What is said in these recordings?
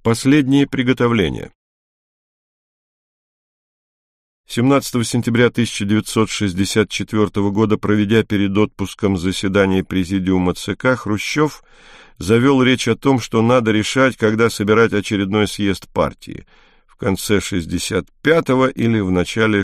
Последние приготовления. 17 сентября 1964 года, проведя перед отпуском заседание Президиума ЦК, Хрущев завел речь о том, что надо решать, когда собирать очередной съезд партии – в конце 65-го или в начале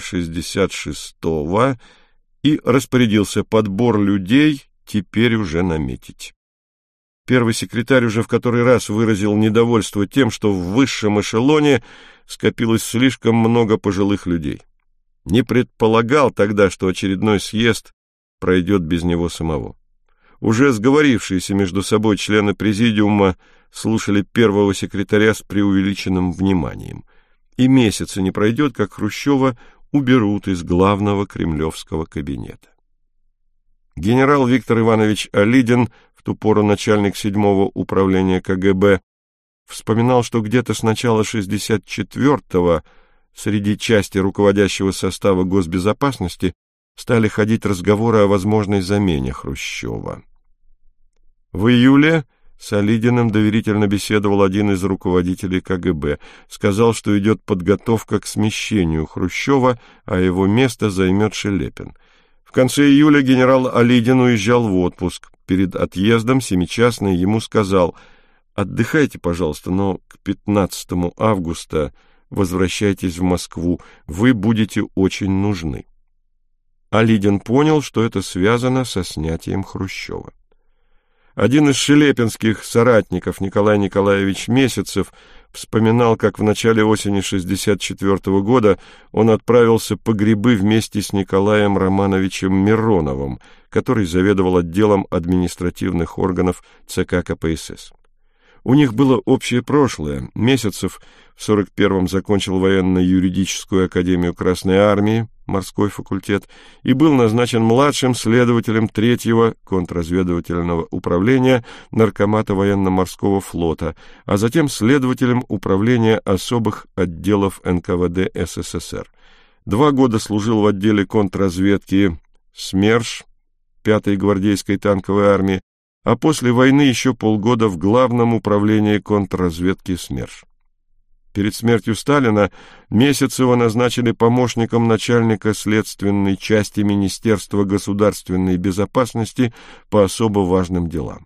66-го, и распорядился подбор людей теперь уже наметить. Первый секретарь уже в который раз выразил недовольство тем, что в высшем эшелоне скопилось слишком много пожилых людей. Не предполагал тогда, что очередной съезд пройдет без него самого. Уже сговорившиеся между собой члены президиума слушали первого секретаря с преувеличенным вниманием. И месяца не пройдет, как Хрущева уберут из главного кремлевского кабинета. Генерал Виктор Иванович Алидин, в ту пору начальник 7-го управления КГБ, вспоминал, что где-то с начала 64-го среди части руководящего состава госбезопасности стали ходить разговоры о возможной замене Хрущева. В июле с Алидиным доверительно беседовал один из руководителей КГБ. Сказал, что идет подготовка к смещению Хрущева, а его место займет Шелепин. В конце июля генерал Алидин уезжал в отпуск. Перед отъездом Семичастный ему сказал: «Отдыхайте, пожалуйста, но к 15 августа возвращайтесь в Москву, вы будете очень нужны». Алидин понял, что это связано со снятием Хрущева. Один из шелепинских соратников, Николай Николаевич Месяцев, вспоминал, как в начале осени 1964 года он отправился по грибы вместе с Николаем Романовичем Мироновым, который заведовал отделом административных органов ЦК КПСС. У них было общее прошлое. Месяцев в 1941-м закончил военно-юридическую академию Красной Армии, морской факультет, и был назначен младшим следователем 3-го контрразведывательного управления Наркомата военно-морского флота, а затем следователем управления особых отделов НКВД СССР. 2 года служил в отделе контрразведки СМЕРШ 5-й гвардейской танковой армии, а после войны еще полгода в Главном управлении контрразведки СМЕРШ. Перед смертью Сталина Месяцева назначили помощником начальника следственной части Министерства государственной безопасности по особо важным делам.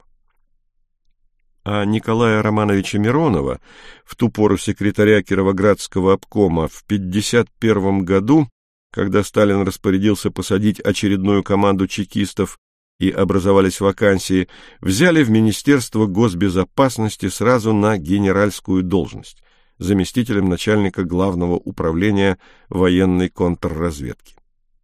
А Николая Романовича Миронова, в ту пору секретаря Кировоградского обкома, в 1951 году, когда Сталин распорядился посадить очередную команду чекистов и образовались вакансии, взяли в Министерство госбезопасности сразу на генеральскую должность, заместителем начальника Главного управления военной контрразведки.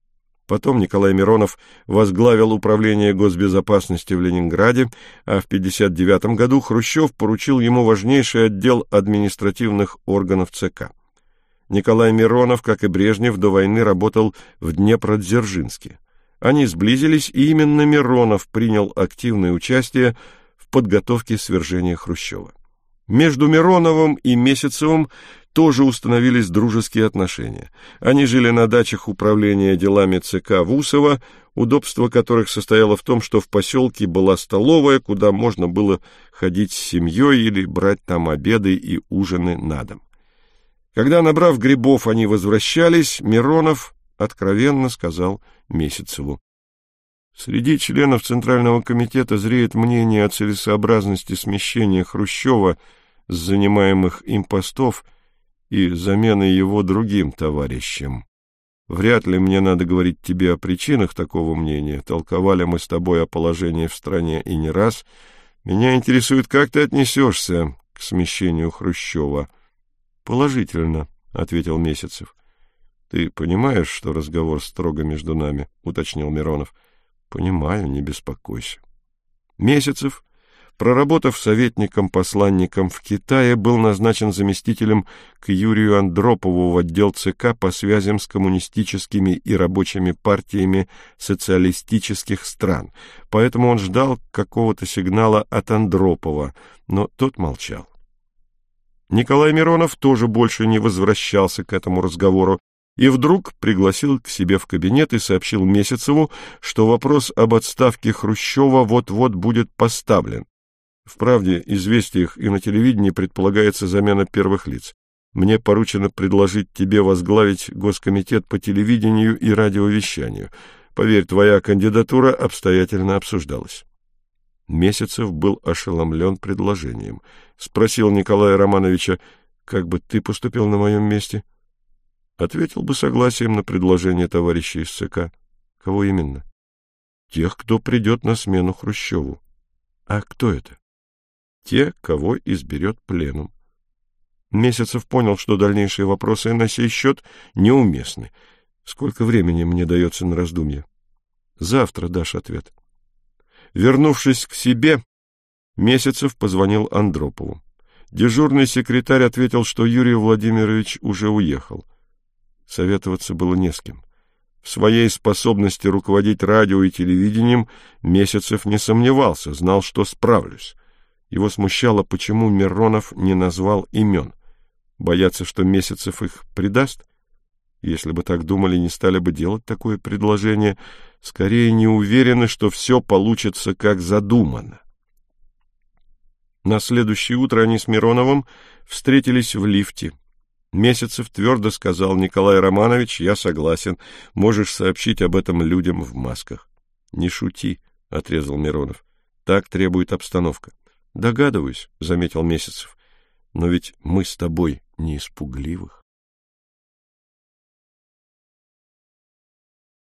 Потом Николай Миронов возглавил управление госбезопасности в Ленинграде, а в 1959 году Хрущев поручил ему важнейший отдел административных органов ЦК. Николай Миронов, как и Брежнев, до войны работал в Днепродзержинске. Они сблизились, и именно Миронов принял активное участие в подготовке свержения Хрущева. Между Мироновым и Месяцевым тоже установились дружеские отношения. Они жили на дачах управления делами ЦК в Усово, удобство которых состояло в том, что в поселке была столовая, куда можно было ходить с семьей или брать там обеды и ужины на дом. Когда, набрав грибов, они возвращались, Миронов откровенно сказал Месяцеву: «Среди членов Центрального комитета зреет мнение о целесообразности смещения Хрущева с занимаемых им постов и замены его другим товарищем. Вряд ли мне надо говорить тебе о причинах такого мнения. Толковали мы с тобой о положении в стране и не раз. Меня интересует, как ты отнесешься к смещению Хрущева». «Положительно», — ответил Месяцев. «Ты понимаешь, что разговор строго между нами?» — уточнил Миронов. «Понимаю, не беспокойся». Месяцев, проработав советником-посланником в Китае, был назначен заместителем к Юрию Андропову в отдел ЦК по связям с коммунистическими и рабочими партиями социалистических стран, поэтому он ждал какого-то сигнала от Андропова, но тот молчал. Николай Миронов тоже больше не возвращался к этому разговору и вдруг пригласил к себе в кабинет и сообщил Месяцеву, что вопрос об отставке Хрущева вот-вот будет поставлен. В «Правде», «Известиях» и на телевидении предполагается замена первых лиц. Мне поручено предложить тебе возглавить Госкомитет по телевидению и радиовещанию. Поверь, твоя кандидатура обстоятельно обсуждалась». Месяцев был ошеломлен предложением. Спросил Николая Романовича: «Как бы ты поступил на моем месте?» Ответил бы согласием на предложение товарища из ЦК. Кого именно? Тех, кто придет на смену Хрущеву. А кто это? Те, кого изберет пленум. Месяцев понял, что дальнейшие вопросы на сей счет неуместны. Сколько времени мне дается на раздумье? Завтра дашь ответ. Вернувшись к себе, Месяцев позвонил Андропову. Дежурный секретарь ответил, что Юрий Владимирович уже уехал. Советоваться было не с кем. В своей способности руководить радио и телевидением Месяцев не сомневался, знал, что справлюсь. Его смущало, почему Миронов не назвал имен. Боятся, что Месяцев их предаст? Если бы так думали, не стали бы делать такое предложение. Скорее, не уверены, что все получится, как задумано. На следующее утро они с Мироновым встретились в лифте. Месяцев твердо сказал: «Николай Романович, я согласен. Можешь сообщить об этом людям в масках». «Не шути», — отрезал Миронов. «Так требует обстановка». «Догадываюсь», — заметил Месяцев. «Но ведь мы с тобой не из пугливых».